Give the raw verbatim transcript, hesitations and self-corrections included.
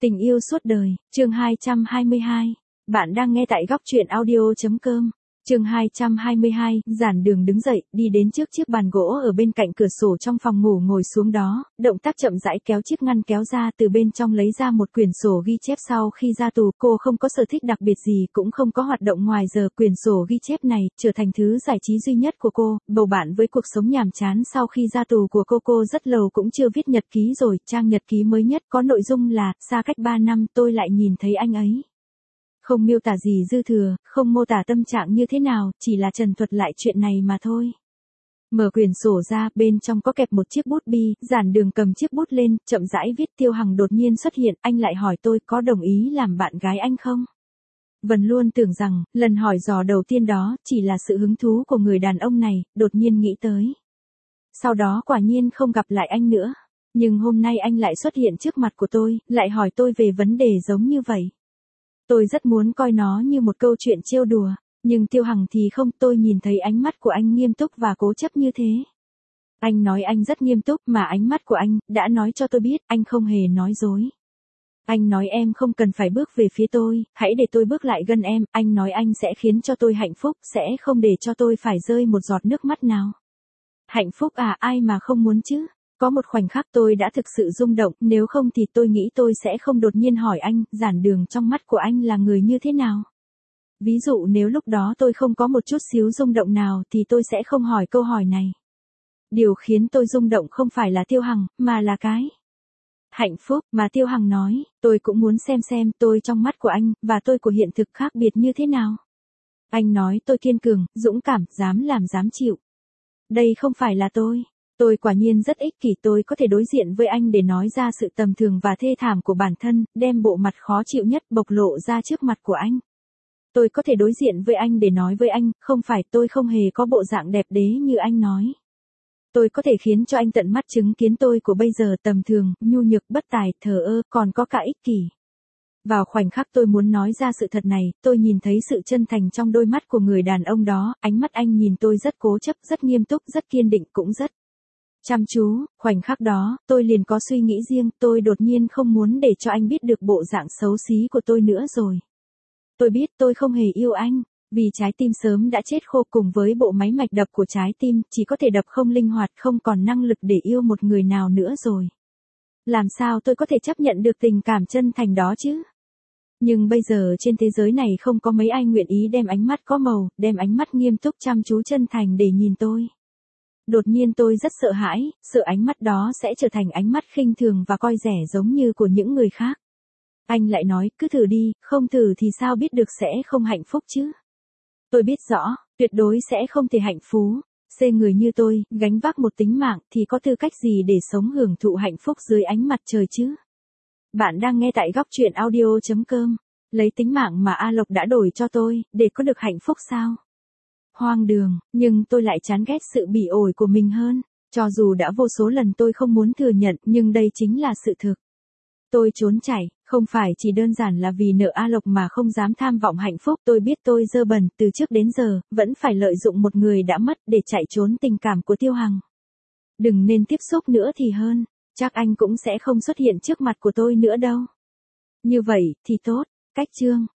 Tình yêu suốt đời, chương hai trăm hai mươi hai. Bạn đang nghe tại góc truyện audio.com. Chương hai trăm hai mươi hai, Giản Đường đứng dậy, đi đến trước chiếc bàn gỗ ở bên cạnh cửa sổ trong phòng ngủ ngồi xuống đó, động tác chậm rãi kéo chiếc ngăn kéo ra, từ bên trong lấy ra một quyển sổ ghi chép. Sau khi ra tù, cô không có sở thích đặc biệt gì, cũng không có hoạt động ngoài giờ. Quyển sổ ghi chép này trở thành thứ giải trí duy nhất của cô, bầu bạn với cuộc sống nhàm chán sau khi ra tù của cô. Cô rất lâu cũng chưa viết nhật ký rồi, trang nhật ký mới nhất có nội dung là: xa cách ba năm tôi lại nhìn thấy anh ấy. Không miêu tả gì dư thừa, không mô tả tâm trạng như thế nào, chỉ là trần thuật lại chuyện này mà thôi. Mở quyển sổ ra, bên trong có kẹp một chiếc bút bi. Giản Đường cầm chiếc bút lên, chậm rãi viết. Tiêu Hằng đột nhiên xuất hiện, anh lại hỏi tôi có đồng ý làm bạn gái anh không? Vân luôn tưởng rằng, lần hỏi dò đầu tiên đó, chỉ là sự hứng thú của người đàn ông này, đột nhiên nghĩ tới. Sau đó quả nhiên không gặp lại anh nữa. Nhưng hôm nay anh lại xuất hiện trước mặt của tôi, lại hỏi tôi về vấn đề giống như vậy. Tôi rất muốn coi nó như một câu chuyện trêu đùa, nhưng Tiêu Hằng thì không. Tôi nhìn thấy ánh mắt của anh nghiêm túc và cố chấp như thế. Anh nói anh rất nghiêm túc, mà ánh mắt của anh đã nói cho tôi biết anh không hề nói dối. Anh nói em không cần phải bước về phía tôi, hãy để tôi bước lại gần em. Anh nói anh sẽ khiến cho tôi hạnh phúc, sẽ không để cho tôi phải rơi một giọt nước mắt nào. Hạnh phúc à, ai mà không muốn chứ. Có một khoảnh khắc tôi đã thực sự rung động, nếu không thì tôi nghĩ tôi sẽ không đột nhiên hỏi anh, Giản Đường trong mắt của anh là người như thế nào? Ví dụ nếu lúc đó tôi không có một chút xíu rung động nào thì tôi sẽ không hỏi câu hỏi này. Điều khiến tôi rung động không phải là Tiêu Hằng, mà là cái hạnh phúc mà Tiêu Hằng nói. Tôi cũng muốn xem xem tôi trong mắt của anh, và tôi của hiện thực khác biệt như thế nào. Anh nói tôi kiên cường, dũng cảm, dám làm dám chịu. Đây không phải là tôi. Tôi quả nhiên rất ích kỷ. Tôi có thể đối diện với anh để nói ra sự tầm thường và thê thảm của bản thân, đem bộ mặt khó chịu nhất bộc lộ ra trước mặt của anh. Tôi có thể đối diện với anh để nói với anh, không phải tôi không hề có bộ dạng đẹp đẽ như anh nói. Tôi có thể khiến cho anh tận mắt chứng kiến tôi của bây giờ tầm thường, nhu nhược, bất tài, thờ ơ, còn có cả ích kỷ. Vào khoảnh khắc tôi muốn nói ra sự thật này, tôi nhìn thấy sự chân thành trong đôi mắt của người đàn ông đó. Ánh mắt anh nhìn tôi rất cố chấp, rất nghiêm túc, rất kiên định, cũng rất chăm chú. Khoảnh khắc đó, tôi liền có suy nghĩ riêng. Tôi đột nhiên không muốn để cho anh biết được bộ dạng xấu xí của tôi nữa rồi. Tôi biết tôi không hề yêu anh, vì trái tim sớm đã chết khô, cùng với bộ máy mạch đập của trái tim, chỉ có thể đập không linh hoạt, không còn năng lực để yêu một người nào nữa rồi. Làm sao tôi có thể chấp nhận được tình cảm chân thành đó chứ? Nhưng bây giờ trên thế giới này không có mấy ai nguyện ý đem ánh mắt có màu, đem ánh mắt nghiêm túc chăm chú chân thành để nhìn tôi. Đột nhiên tôi rất sợ hãi, sợ ánh mắt đó sẽ trở thành ánh mắt khinh thường và coi rẻ giống như của những người khác. Anh lại nói, cứ thử đi, không thử thì sao biết được sẽ không hạnh phúc chứ. Tôi biết rõ, tuyệt đối sẽ không thể hạnh phúc. Xê người như tôi, gánh vác một tính mạng thì có tư cách gì để sống hưởng thụ hạnh phúc dưới ánh mặt trời chứ. Bạn đang nghe tại góc truyện audio.com. Lấy tính mạng mà A Lộc đã đổi cho tôi, để có được hạnh phúc sao? Hoang đường, nhưng tôi lại chán ghét sự bỉ ổi của mình hơn. Cho dù đã vô số lần tôi không muốn thừa nhận, nhưng đây chính là sự thực. Tôi trốn chạy, không phải chỉ đơn giản là vì nợ A Lộc mà không dám tham vọng hạnh phúc. Tôi biết tôi dơ bẩn, từ trước đến giờ, vẫn phải lợi dụng một người đã mất để chạy trốn tình cảm của Tiêu Hằng. Đừng nên tiếp xúc nữa thì hơn, chắc anh cũng sẽ không xuất hiện trước mặt của tôi nữa đâu. Như vậy, thì tốt. Cách chương.